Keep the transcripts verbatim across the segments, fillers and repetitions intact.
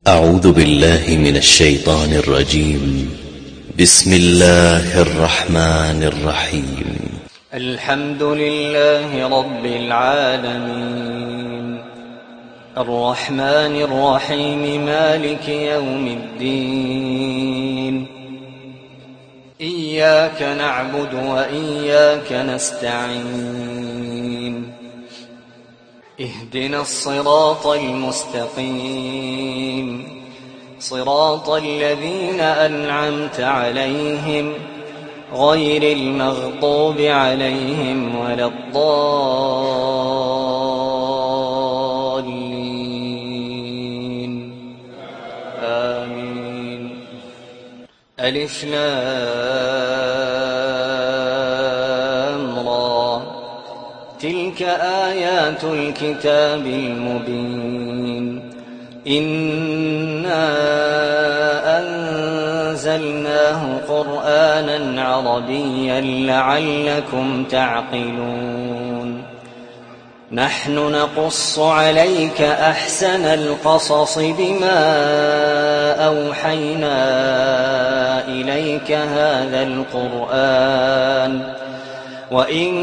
أعوذ بالله من الشيطان الرجيم. بسم الله الرحمن الرحيم. الحمد لله رب العالمين الرحمن الرحيم مالك يوم الدين إياك نعبد وإياك نستعين اهدنا الصراط المستقيم صراط الذين أنعمت عليهم غير المغضوب عليهم ولا الضالين آمين. ألف لام را تلك آيات الكتاب المبين إنا أنزلناه قرآنا عربيا لعلكم تعقلون. نحن نقص عليك أحسن القصص بما أوحينا إليك هذا القرآن وإن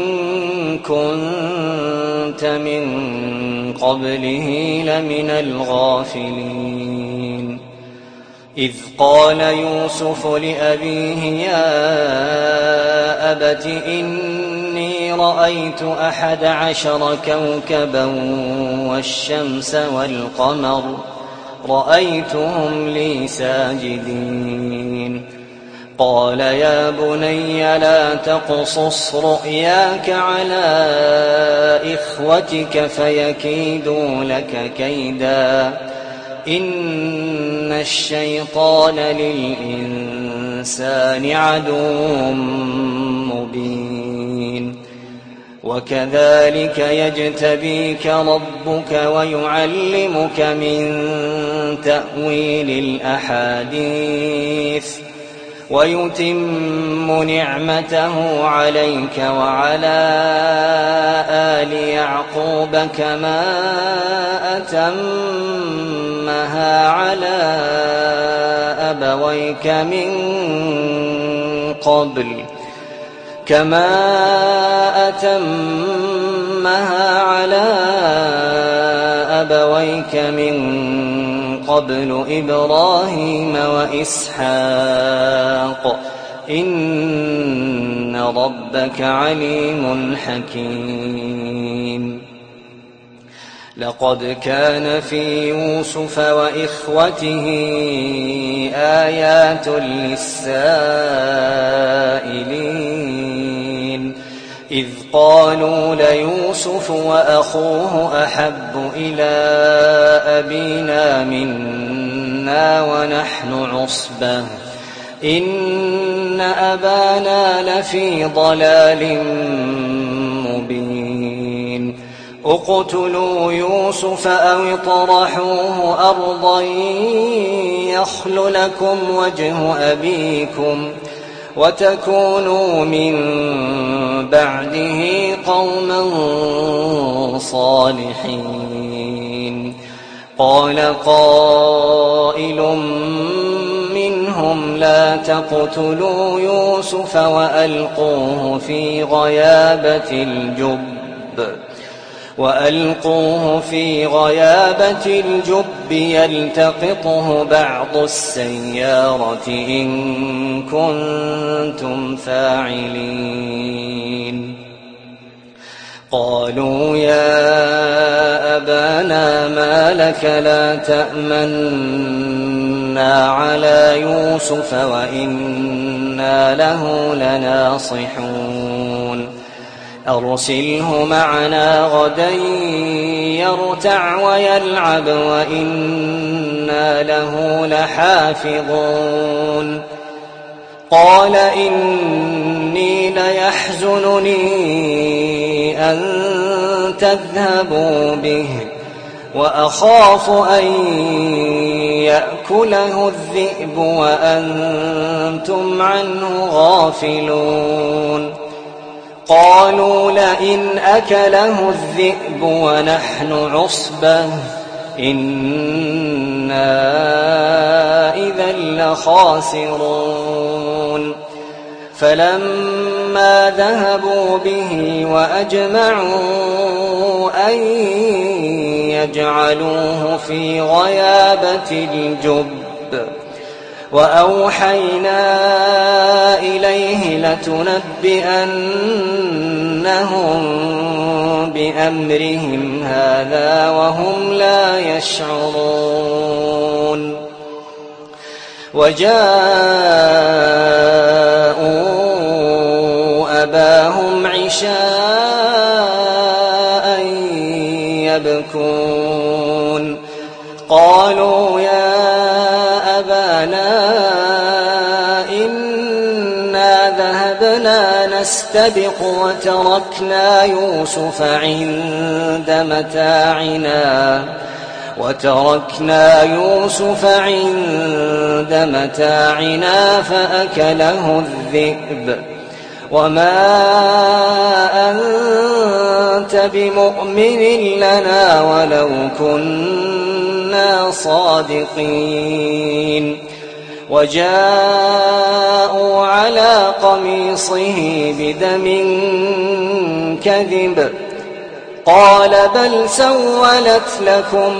كنت من قبله لمن الغافلين. إذ قال يوسف لأبيه يا أبت إني رأيت أحد عشر كوكبا والشمس والقمر رأيتهم لي ساجدين. قال يا بني لا تقصص رؤياك على إخوتك فيكيدوا لك كيدا إن الشيطان للإنسان عدو مبين. وكذلك يجتبيك ربك ويعلمك من تأويل الأحاديث ويتم نعمته عليك وعلى آل يعقوب كما أتمها على أبويك من قبل كما أتمها على أبويك من قبل إبراهيم وإسحاق إن ربك عليم حكيم. لقد كان في يوسف وإخوته آيات للسائلين إذ قالوا ليوسف وأخوه أحب إلى أبينا منا ونحن عصبة إن أبانا لفي ضلال مبين. اقتلوا يوسف أو اطرحوه أرضا يخل لكم وجه أبيكم وتكونوا من بعده قوما صالحين. قال قائل منهم لا تقتلوا يوسف وألقوه في غيابة الجب وألقوه في غيابة الجب يلتقطه بعض السيارة إن كنتم فاعلين. قالوا يا أبانا ما لك لا تأمنا على يوسف وإنا له لناصحون. أرسله معنا غدا يرتع ويلعب وإنا له لحافظون. قال إني ليحزنني أن تذهبوا به وأخاف أن يأكله الذئب وأنتم عنه غافلون. قالوا لئن أكله الذئب ونحن عصبة إنا لخاسرون فلما ذهبوا به وأجمعوا أن يجعلوه في غيابة الجب وأوحينا إليه لتنبئنهم بأمرهم هذا وهم لا يشعرون وجاءوا أباهم عشاء يبكون قالوا يا أبانا إنا ذهبنا نستبق وتركنا يوسف عند متاعنا وتركنا يوسف عند متاعنا فأكله الذئب وما أنت بمؤمن لنا ولو كنا صادقين وجاءوا على قميصه بدم كذب قال بل سولت لكم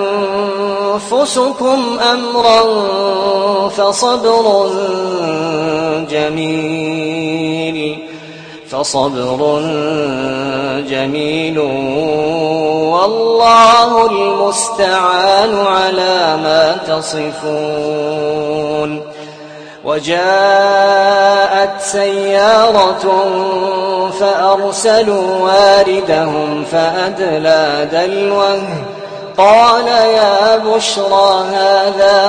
أنفسكم أمرا فصبر جميل فصبر جميل والله المستعان على ما تصفون وجاءت سيارة فأرسلوا واردهم فأدلى دلوه قال يا بشرى هذا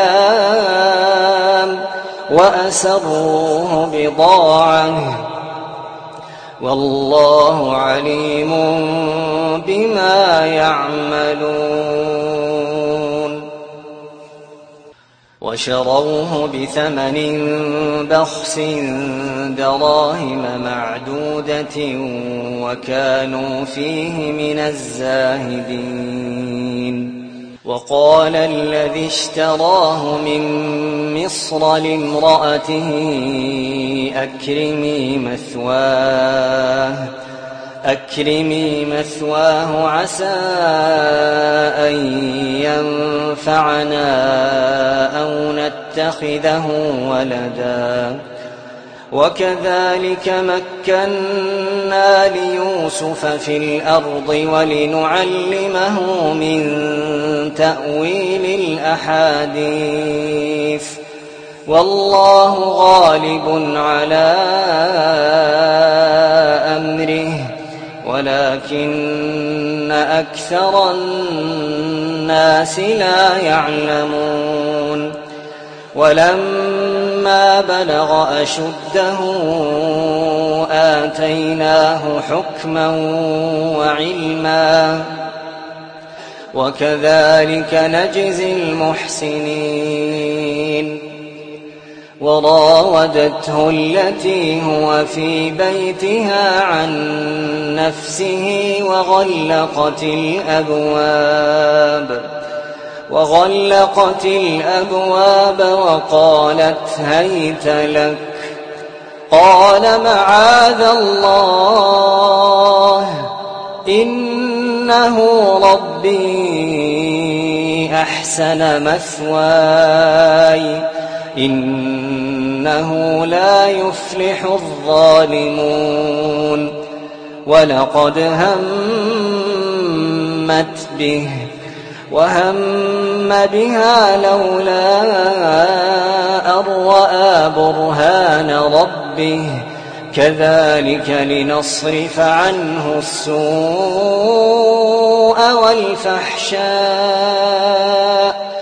غلام وأسروه بضاعة والله عليم بما يعملون وشروه بثمن بخس دراهم معدودة وكانوا فيه من الزاهدين وقال الذي اشتراه من مصر لامرأته أكرمي مثواه أكرمي مثواه عسى أن ينفعنا أو نتخذه ولدا وكذلك مكنا ليوسف في الأرض ولنعلمه من تأويل الأحاديث والله غالب على أمره ولكن أكثر الناس لا يعلمون ولما بلغ أشده آتيناه حكما وعلما وكذلك نجزي المحسنين وراودته التي هو في بيتها عن نفسه وغلقت الأبواب وغلقت الأبواب وقالت هيت لك قال معاذ الله إنه ربي أحسن مثواي إنه لا يفلح الظالمون ولقد همت به وهم بها لولا أن رأى برهان ربه كذلك لنصرف عنه السوء والفحشاء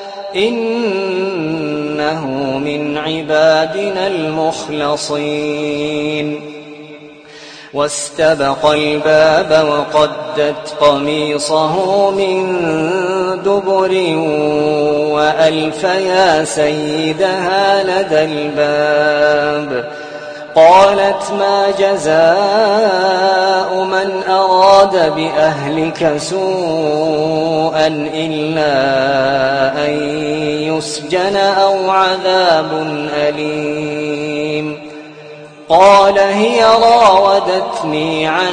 إنه من عبادنا المخلصين واستبق الباب وقدت قميصه من دبر وألف يا سيدها لدى الباب قالت ما جزاء من أراد بأهلك سوءا إلا أن يسجن أو عذاب أليم قال هي راودتني عن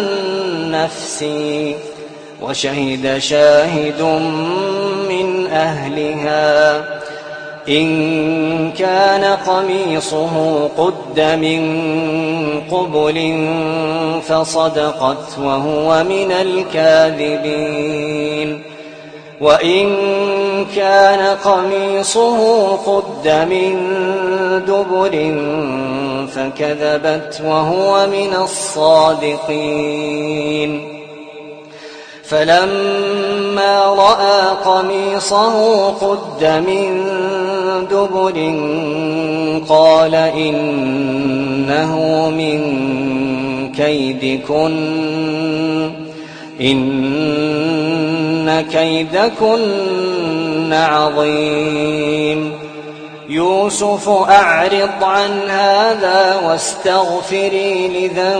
نفسي وشهد شاهد من أهلها إن كان قميصه قد من قبل فصدقت وهو من الكاذبين وإن كان قميصه قد من دبر فكذبت وهو من الصادقين فلما رأى قميصه قد من دبر قال إنه من كيدكن إن كيدكن عظيم يوسف أعرض عن هذا واستغفري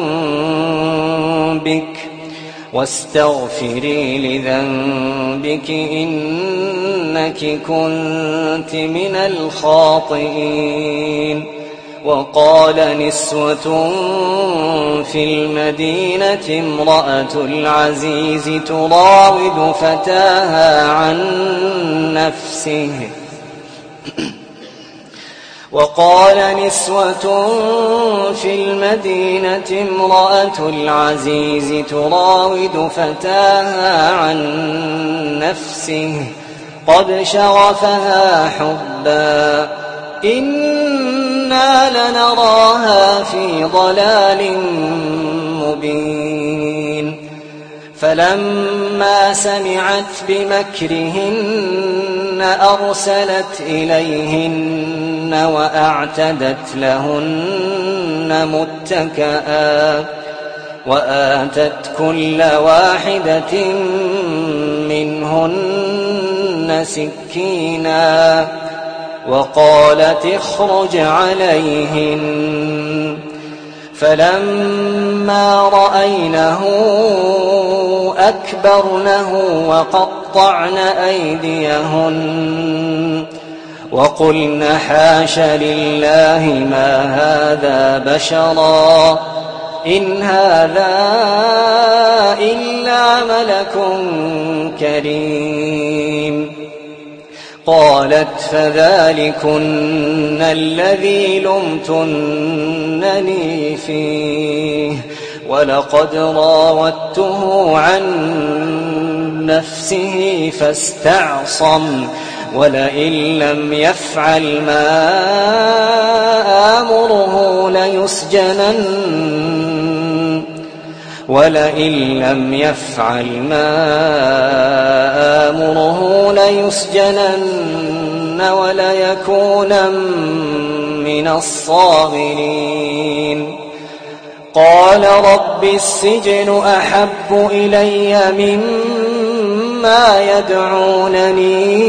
لذنبك واستغفري لذنبك إنك كنت من الخاطئين وقال نسوة في المدينة امرأة العزيز تراود فتاها عن نفسه وقال نسوة في المدينة امرأة العزيز تراود فتاها عن نفسه قد شغفها حبا إنا لنراها في ضلال مبين فلما سمعت بمكرهن أرسلت إليهن وأعتدت لهن متكئا وآتت كل واحدة منهن سكينا وقالت اخرج عليهن فلما رأينه أكبرنه وقطعن أيديهن وقلن حاش لله ما هذا بشرا إن هذا إلا ملك كريم قالت فذلكن الذي لمتنني فيه ولقد راودته عن نفسه فاستعصم ولئن لم يفعل ما آمره ليسجنن ولئن لم يفعل ما آمره ليسجنن وليكونن من الصاغرين قال رب السجن أحب إلي مما يدعونني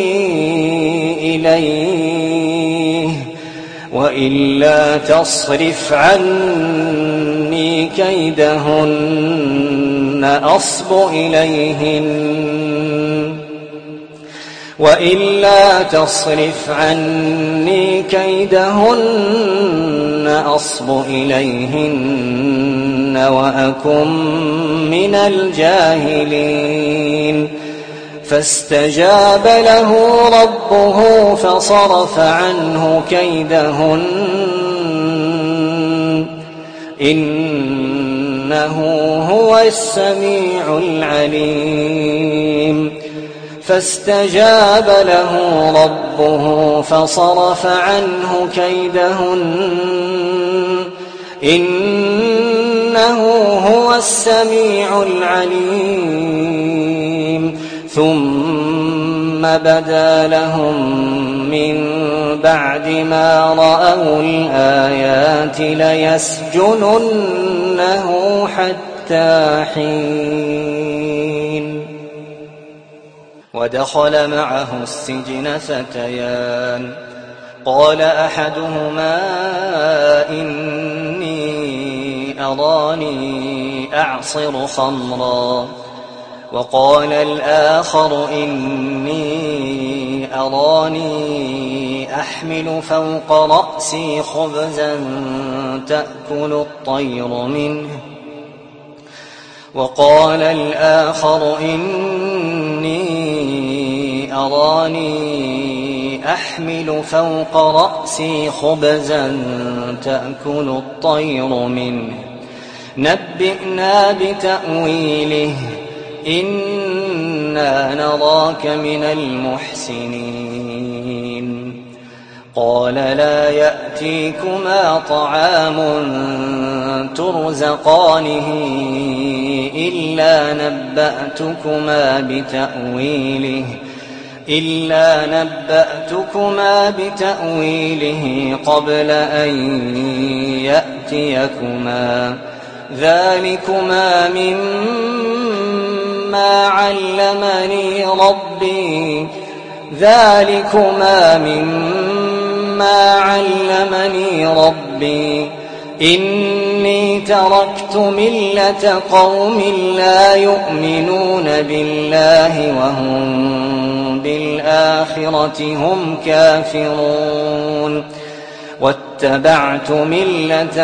إليه وإلا تصرف عني كيدهن أصب إليهن وإلا تصرف عني كيدهن أصب إليهن وأكن من الجاهلين فاستجاب له ربه فصرف عنه كيدهن إنه هو السميع العليم فاستجاب له ربه فصرف عنه كيدهن إنه هو السميع العليم ثم بدا لهم من بعد ما رأوا الآيات ليسجننه حتى حين ودخل معه السجن فتيان قال أحدهما إني أراني أعصر خمرا وقال الآخر إني أراني أحمل فوق رأسي خبزا تأكل الطير منه وقال الآخر إني أراني أحمل فوق رأسي خبزا تأكل الطير منه نبئنا بتأويله إنا نراك من المحسنين قال لا يأتيكما طعام ترزقانه إلا نبأتكما بتأويله إلا نبأتكما بتأويله قبل أن يأتيكما ذلكما مما علمني ربي ذلكما مما علمني ربي إني تركت ملة قوم لا يؤمنون بالله وهم بالآخرة هم كافرون واتبعت ملة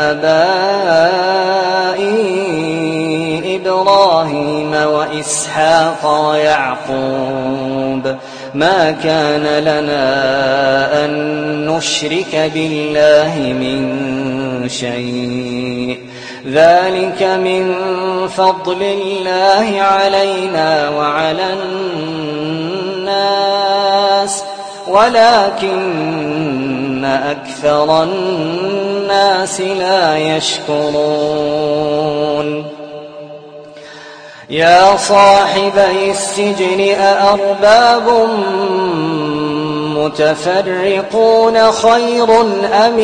آبائي إبراهيم وإسحاق ويعقوب ما كان لنا أن نشرك بالله من شيء ذلك من فضل الله علينا وعلى الناس ولكن أكثر الناس لا يشكرون يا صاحبي السجن أأرباب متفرقون خير أم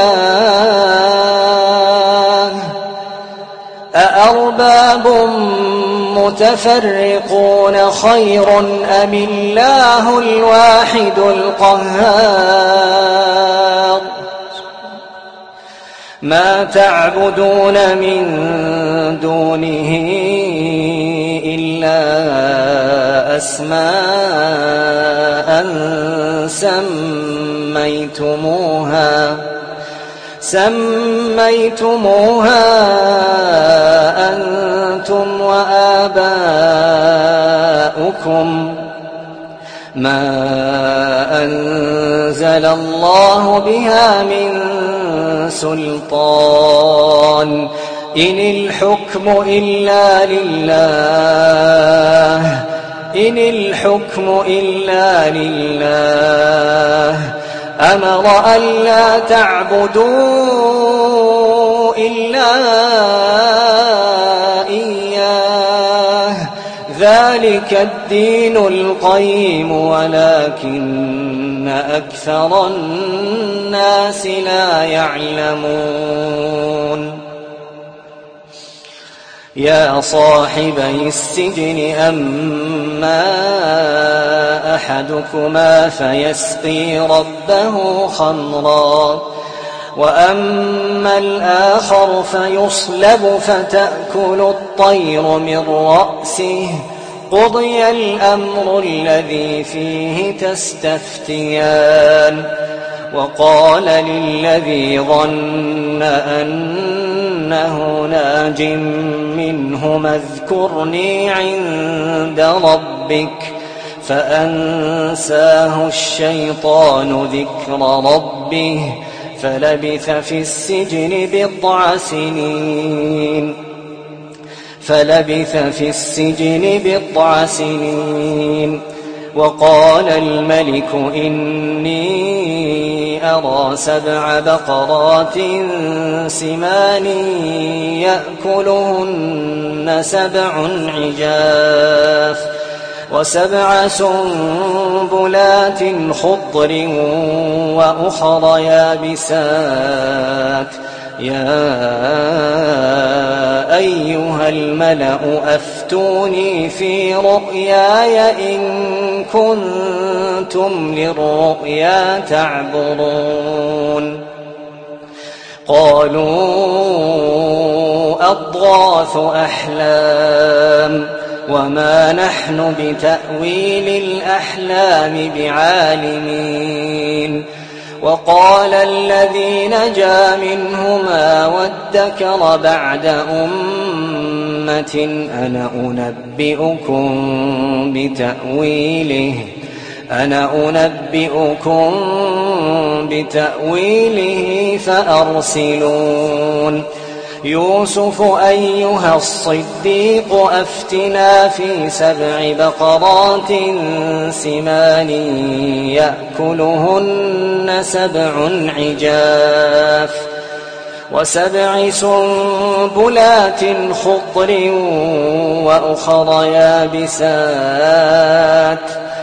الله أأرباب متفرقون خير أم الله الواحد القهار ما تعبدون من دونه إلا أسماء سميتموها سميتموها أنتم وآباؤكم ما أنزل الله بها من سلطان إن الحكم إلا لله إن الحكم إلا لله أمر ألا تعبدوا إلا إياه ذلك الدين القيم ولكن أكثر الناس لا يعلمون يا صاحبي السجن أما أحدكما فيسقي ربه خمرا وأما الآخر فيصلب فتأكل الطير من رأسه قضي الأمر الذي فيه تستفتيان وقال للذي ظن أنه ناج منهما اذكرني عند ربك فأنساه الشيطان ذكر ربه فلبث في السجن بضع سنين فلبث في السجن بضع سنين وقال الملك إني أرى سبع بقرات سمان يأكلهن سبع عجاف وسبع سنبلات خضر وأخر يابسات يا أيها الملأ أفتوني في رؤياي إن كنتم للرؤيا تعبرون قالوا أضغاث أحلام وما نحن بتأويل الأحلام بعالمين وقال الذي نجا منهما وادكر بعد أمة أنا أنبئكم بتأويله أنا أنبئكم بتأويله فأرسلون يوسف أيها الصديق أفتنا في سبع بقرات سمان يأكلهن سبع عجاف وسبع سنبلات خضر وأخر يابسات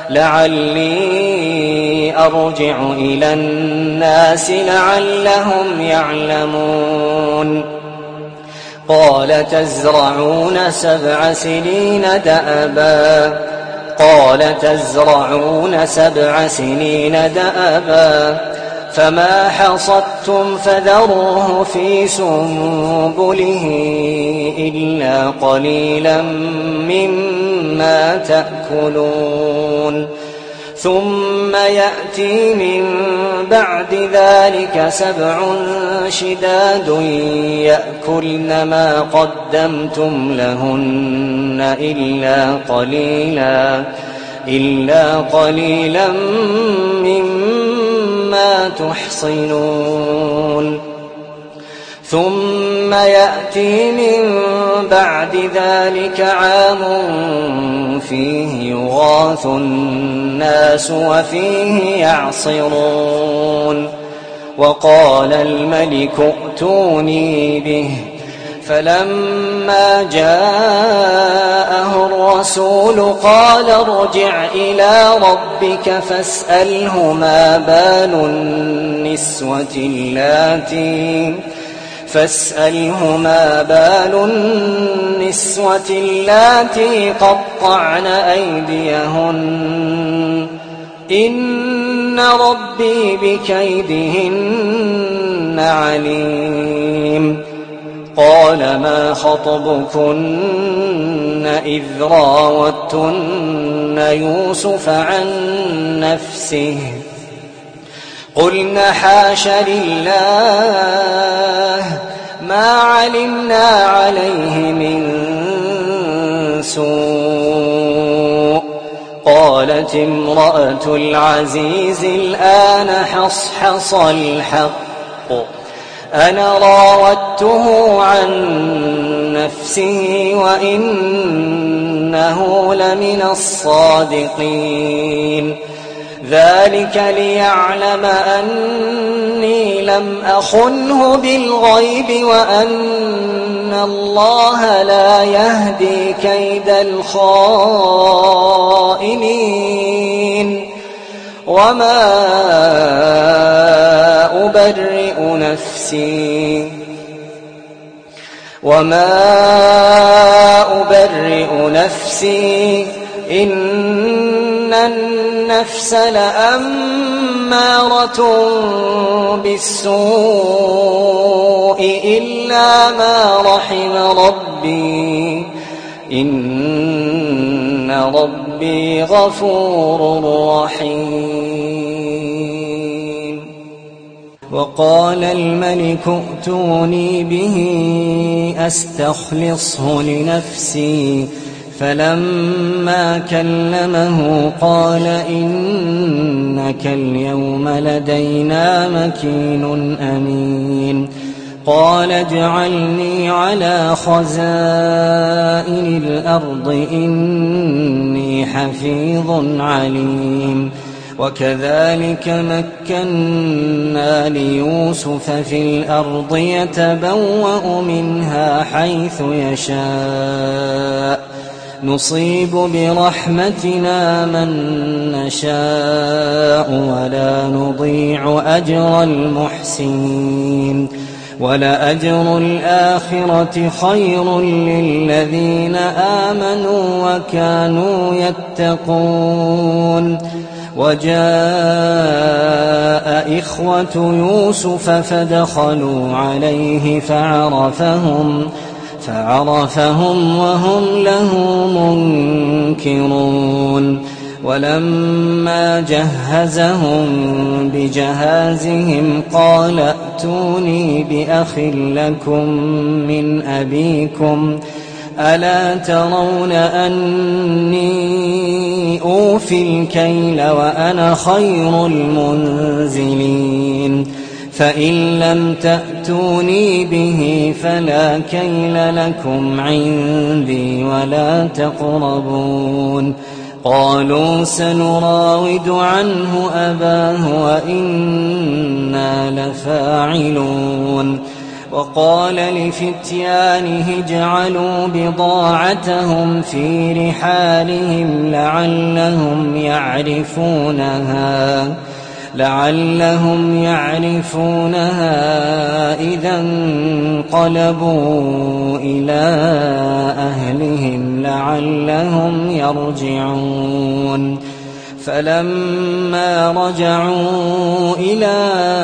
لعلي أرجع إلى الناس لعلهم يعلمون قال تزرعون سبع سنين دأبا قال تزرعون سبع سنين دأبا فما حصدتم فذروه في سنبله إلا قليلا مما تأكلون ثم يأتي من بعد ذلك سبع شداد يأكلن ما قدمتم لهن إلا قليلا إلا قليلا مما تحصنون ثم يأتي من بعد ذلك عام فيه يغاث الناس وفيه يعصرون وقال الملك ائتوني به فلما جاءه الرسول قال ارجع إلى ربك فاسأله ما بال النسوة اللاتي فاسأله ما بال النسوة اللاتي قطعن أيديهن إن ربي بكيدهن عليم قال ما خطبكن إذ راوتن يوسف عن نفسه قلنا حاش لله ما علمنا عليه من سوء قالت امرأة العزيز الآن حصحص الحق أنا راودته عن نفسه وإنه لمن الصادقين ذلك ليعلم أني لم أخنه بالغيب وأن الله لا يهدي كيد الخائنين وما أبرئ نفسي وما أبرئ نفسي إن النفس لأمارة بالسوء إلا ما رحم ربي إن ربي غفور رحيم وقال الملك ائتوني به أستخلصه لنفسي فلما كلمه قال إنك اليوم لدينا مكين أمين قال اجعلني على خزائن الأرض إني حفيظ عليم وكذلك مكنا ليوسف في الأرض يتبوأ منها حيث يشاء نصيب برحمتنا من نشاء ولا نضيع أجر المحسنين ولأجر الآخرة خير للذين آمنوا وكانوا يتقون. وجاء إخوة يوسف فدخلوا عليه فعرفهم فعرفهم وهم له منكرون. ولما جهزهم بجهازهم قال ائتوني بأخ لكم من أبيكم ألا ترون أني أوفي الكيل وأنا خير المنزلين فإن لم تأتوني به فلا كيل لكم عندي ولا تقربون. قالوا سنراود عنه أباه وإنا لفاعلون. وقال لفتيانه اجعلوا بضاعتهم في رحالهم لعلهم يعرفونها لعلهم يعرفونها إذا انقلبوا إلى أهلهم لعلهم يرجعون. فلما رجعوا إلى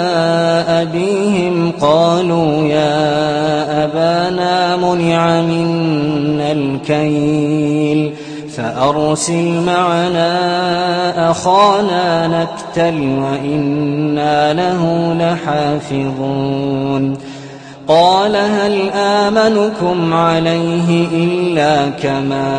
أبيهم قالوا يا أبانا منع منا الكيل فأرسل معنا أخانا نكتل وإنا له لحافظون. قال هل آمنكم عليه إلا كما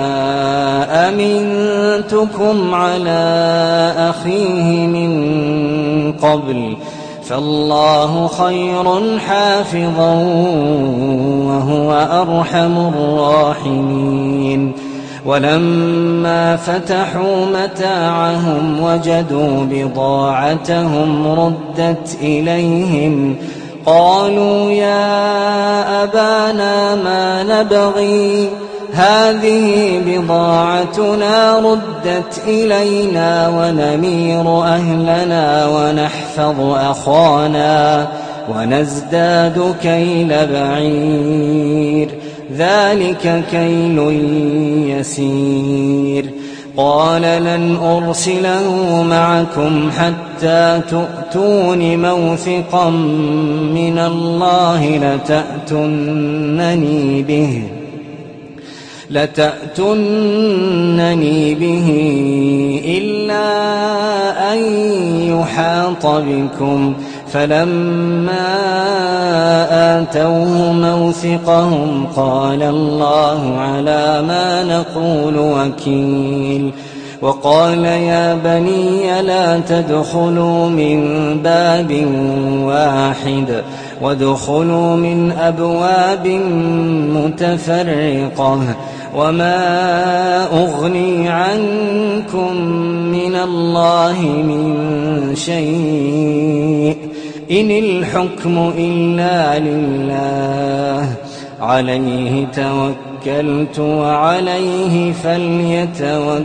أمنتكم على أخيه من قبل فالله خير حافظا وهو أرحم الراحمين. ولما فتحوا متاعهم وجدوا بضاعتهم ردت إليهم قالوا يا أبانا ما نبغي هذه بضاعتنا ردت إلينا ونمير أهلنا ونحفظ أخانا ونزداد كيل بعير ذلك كيل يسير. قال لن أرسله معكم حتى تؤتون موثقا من الله لتأتونني به لتأتونني به إلا أن يحاط بكم. فلما آتوه موثقهم قال الله على ما نقول وكيل. وقال يا بني لا تدخلوا من باب واحد وادخلوا من أبواب متفرقة وما أغني عنكم من الله من شيء إن الحكم إلا لله عليه توكلت وعليه فليتوكل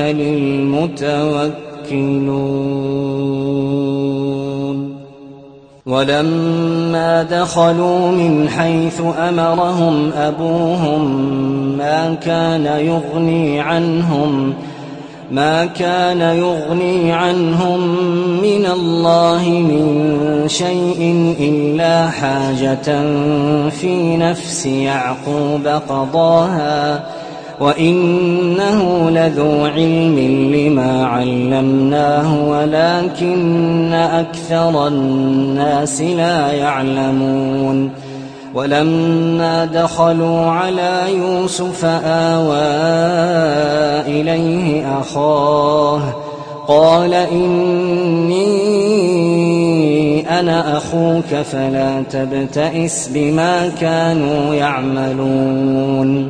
المتوكلون. ولما دخلوا من حيث أمرهم أبوهم ما كان يغني عنهم ما كان يغني عنهم من الله من شيء إلا حاجة في نفس يعقوب قضاها وإنه لذو علم لما علمناه ولكن أكثر الناس لا يعلمون. ولما دخلوا على يوسف آوى إليه أخاه قال إني أنا أخوك فلا تبتئس بما كانوا يعملون.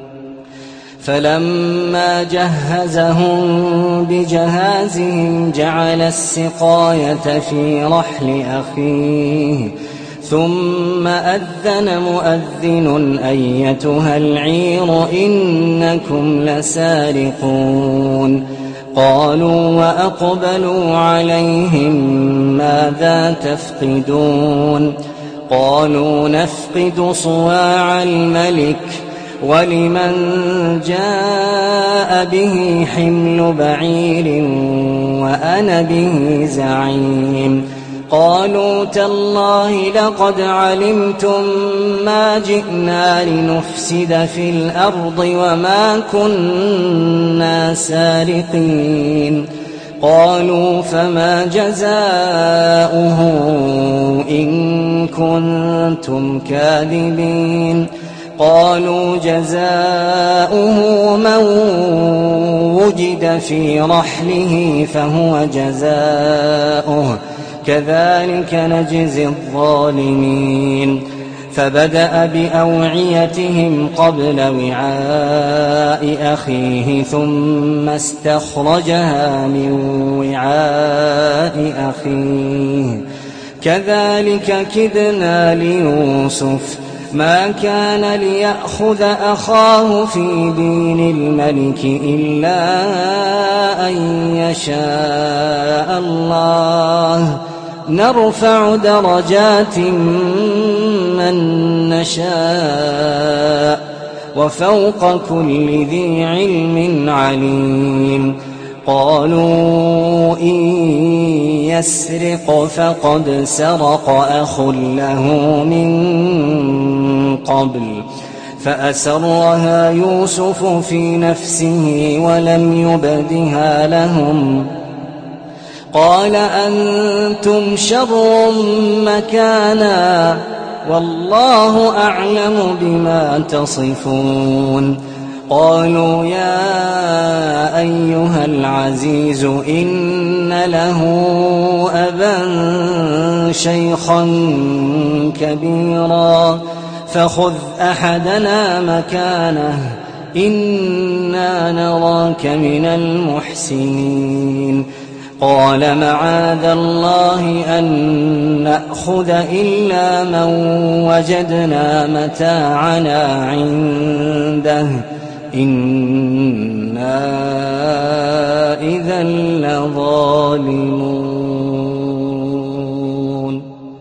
فلما جهزهم بجهازهم جعل السقاية في رحل أخيه ثم أذن مؤذن أيتها العير إنكم لسارقون. قالوا وأقبلوا عليهم ماذا تفقدون قالوا نفقد صواع الملك ولمن جاء به حمل بعير وأنا به زعيم قالوا تالله لقد علمتم ما جئنا لنفسد في الأرض وما كنا سارقين قالوا فما جزاؤه إن كنتم كاذبين قالوا جزاؤه من وجد في رحله فهو جزاؤه كذلك نجزي الظالمين فبدأ بأوعيتهم قبل وعاء أخيه ثم استخرجها من وعاء أخيه كذلك كدنا ليوسف ما كان ليأخذ أخاه في دين الملك إلا أن يشاء الله نرفع درجات من نشاء وفوق كل ذي علم عليم قالوا إن يسرق فقد سرق أخ له من قبل فأسرها يوسف في نفسه ولم يبدها لهم قال أنتم شر مكانا والله أعلم بما تصفون قالوا يا أيها العزيز إن له أبا شيخا كبيرا فخذ أحدنا مكانه إنا نراك من المحسنين قال معاذ الله أن نأخذ إلا من وجدنا متاعنا عنده إنا إذا لظالمون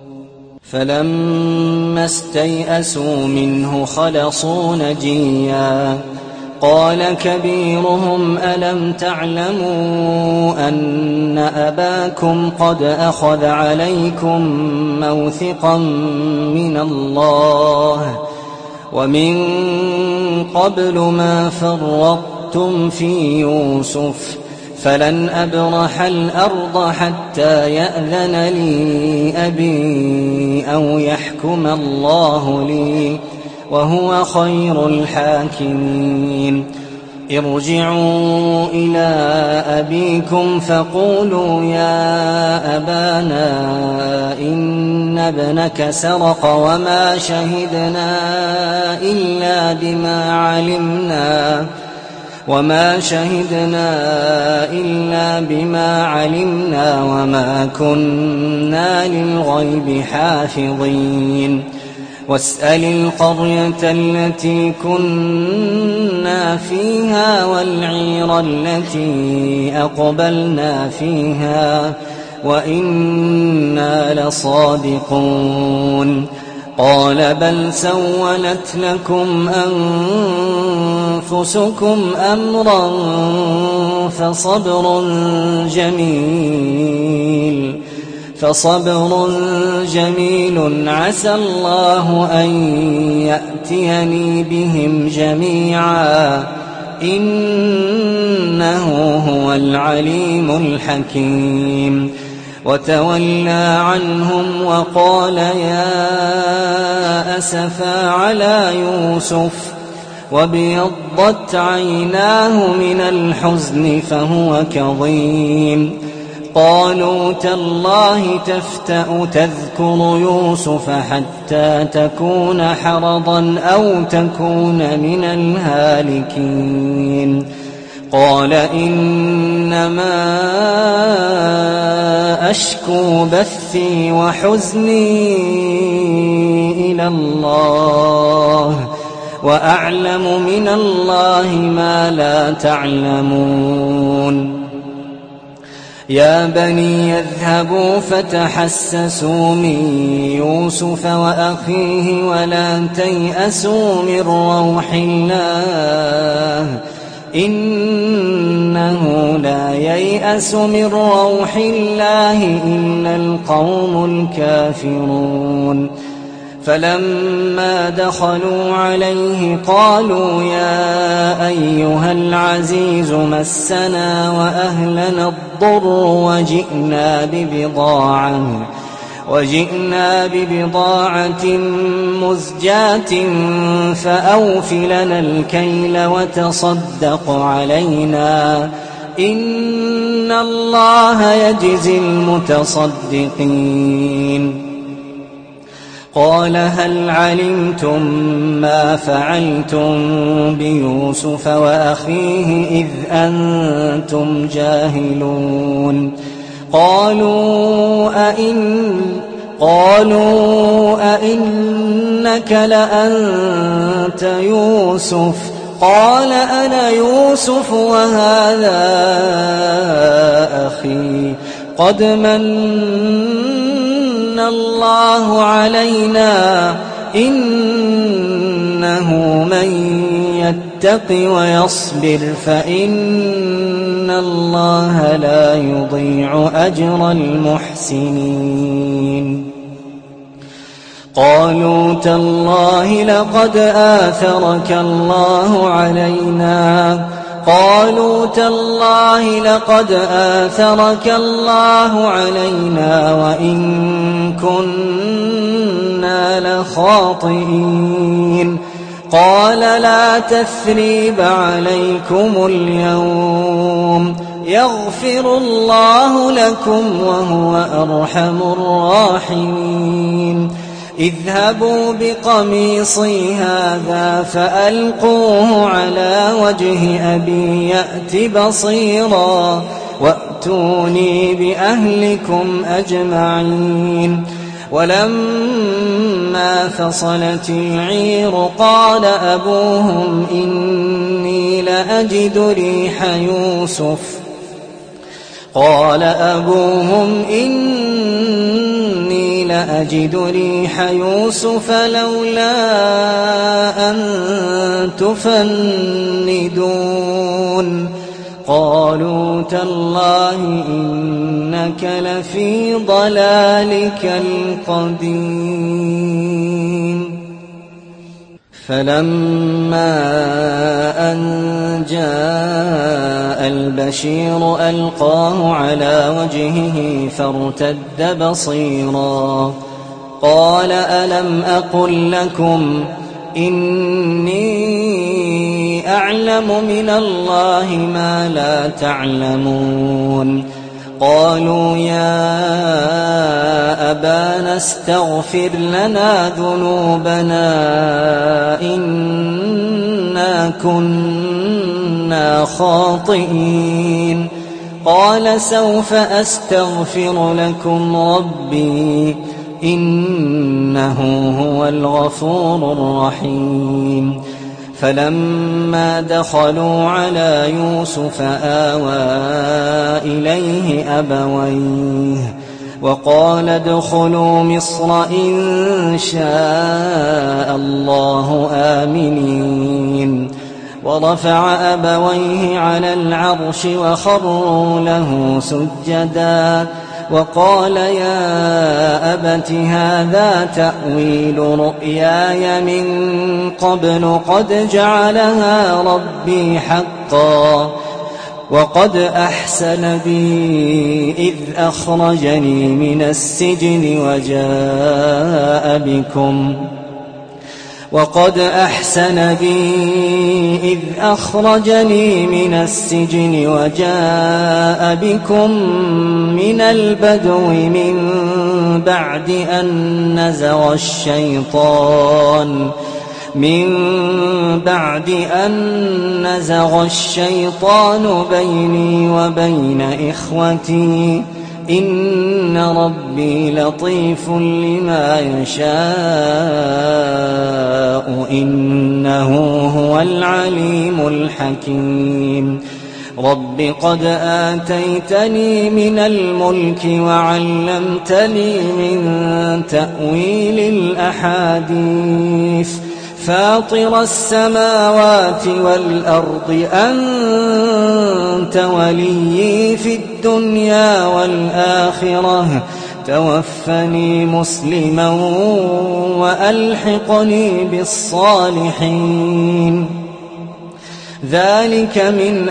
فلما استيئسوا منه خلصوا نجيا قال كبيرهم ألم تعلموا أن أباكم قد أخذ عليكم موثقا من الله ومن قبل ما فرطتم في يوسف فلن أبرح الأرض حتى يأذن لي أبي أو يحكم الله لي وهو خير الحاكمين ارجعوا إلى أبيكم فقولوا يا أبانا إن ابنك سرق وما شهدنا إلا بما علمنا وما شهدنا إلا بما علمنا وما كنا للغيب حافظين واسأل القرية التي كنا فيها والعير التي أقبلنا فيها وإنا لصادقون قال بل سولت لكم أنفسكم أمرا فصبر جميل فصبر جميل عسى الله أن يأتيني بهم جميعا إنه هو العليم الحكيم وتولى عنهم وقال يا أسفا على يوسف وابيضت عيناه من الحزن فهو كظيم قالوا تالله تفتأ تذكر يوسف حتى تكون حرضا أو تكون من الهالكين قال إنما أشكو بثي وحزني إلى الله وأعلم من الله ما لا تعلمون يا بني اذهبوا فتحسسوا من يوسف وأخيه ولا تيأسوا من روح الله إنه لا ييأس من روح الله إلا القوم الكافرون فلما دخلوا عليه قالوا يا أيها العزيز مسنا وأهلنا الضر وجئنا ببضاعة وجئنا ببضاعة مزجاة فأوف لنا الكيل وتصدق علينا إن الله يجزي المتصدقين قال هل علمتم ما فعلتم بيوسف وأخيه إذ أنتم جاهلون قالوا أئن قالوا أئنك لأنت يوسف قال أنا يوسف وهذا أخي قد من الله علينا إنه من يتق ويصبر فإن الله لا يضيع أجر المحسنين قالوا تالله لقد آثرك الله علينا قالوا تالله لقد آثرك الله علينا وإن كنا لخاطئين قال لا تثريب عليكم اليوم يغفر الله لكم وهو أرحم الراحمين اذهبوا بقميصي هذا فألقوه على وجه أبي يأت بصيرا وأتوني بأهلكم أجمعين ولما فصلت العير قال أبوهم إني لأجد ريح يوسف قال أبوهم إني لأجد ريح يوسف لولا أن تفندون قالوا تالله إنك لفي ضلالك القديم فلما أن جاء البشير ألقاه على وجهه فارتد بصيرا قال ألم أقل لكم إني أعلم من الله ما لا تعلمون قالوا يا أبانا استغفر لنا ذنوبنا إنا كنا خاطئين قال سوف أستغفر لكم ربي إنه هو الغفور الرحيم فلما دخلوا على يوسف آوى إليه أبويه وقال ادخلوا مصر إن شاء الله آمنين ورفع أبويه على العرش وخروا له سجدا وقال يا أبت هذا تأويل رؤياي من قبل قد جعلها ربي حقا وقد أحسن بي إذ أخرجني من السجن وجاء بكم وقد أحسن بي إذ أخرجني من السجن وجاء بكم من البدو من بعد أن نزغ الشيطان من بعد أن نزغ الشيطان بيني وبين إخوتي إن ربي لطيف لما يشاء إنه هو العليم الحكيم رب قد آتيتني من الملك وعلمتني من تأويل الأحاديث فاطر السماوات والأرض أنت وليي في الدنيا والآخرة توفني مسلما وألحقني بالصالحين ذلك من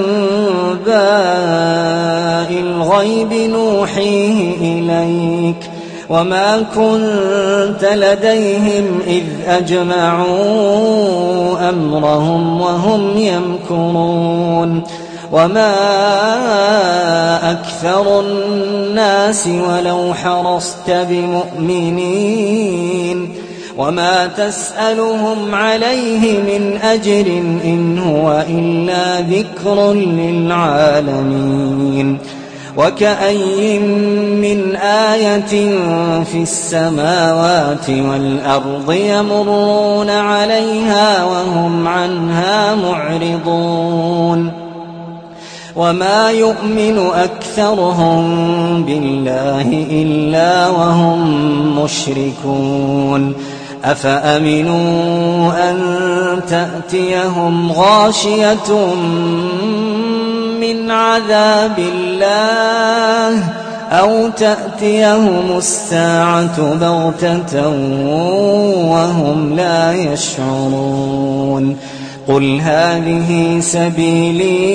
أنباء الغيب نوحيه إليك وما كنت لديهم إذ أجمعوا أمرهم وهم يمكرون وما أكثر الناس ولو حرصت بمؤمنين وما تسألهم عليه من أجر إن هو إلا ذكر للعالمين وكأي من آية في السماوات والأرض يمرون عليها وهم عنها معرضون وما يؤمن أكثرهم بالله إلا وهم مشركون أفأمنوا أن تأتيهم غاشية من عذاب الله أو تأتيهم الساعة بغتة وهم لا يشعرون قل هذه سبيلي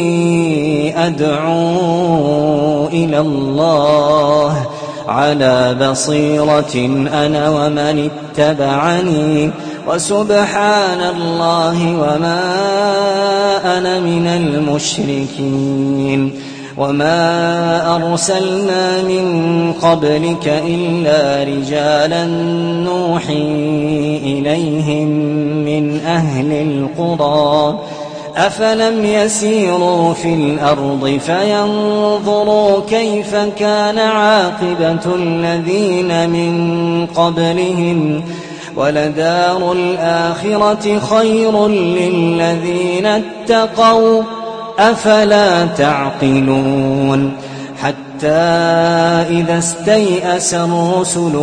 أدعو إلى الله على بصيرة أنا ومن اتبعني وسبحان الله وما أنا من المشركين وما أرسلنا من قبلك إلا رجالا نوحي إليهم من أهل القرى أفلم يسيروا في الأرض فينظروا كيف كان عاقبة الذين من قبلهم ولدار الآخرة خير للذين اتقوا أفلا تعقلون حتى إذا استيأس الرسل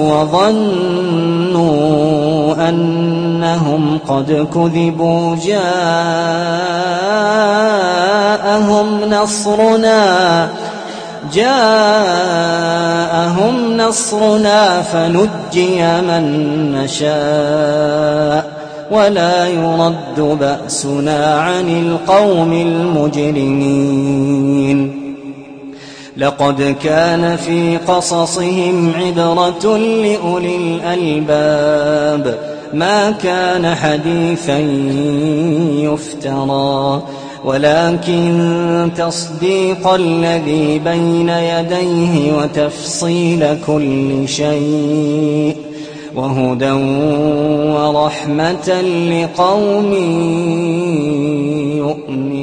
وظنوا أنهم قد كذبوا جاءهم نصرنا جاءهم نصرنا فنجي من نشاء ولا يرد بأسنا عن القوم المجرمين لقد كان في قصصهم عبرة لأولي الألباب ما كان حديثا يفترى ولكن تصديق الذي بين يديه وتفصيل كل شيء وهدى ورحمة لقوم يؤمنون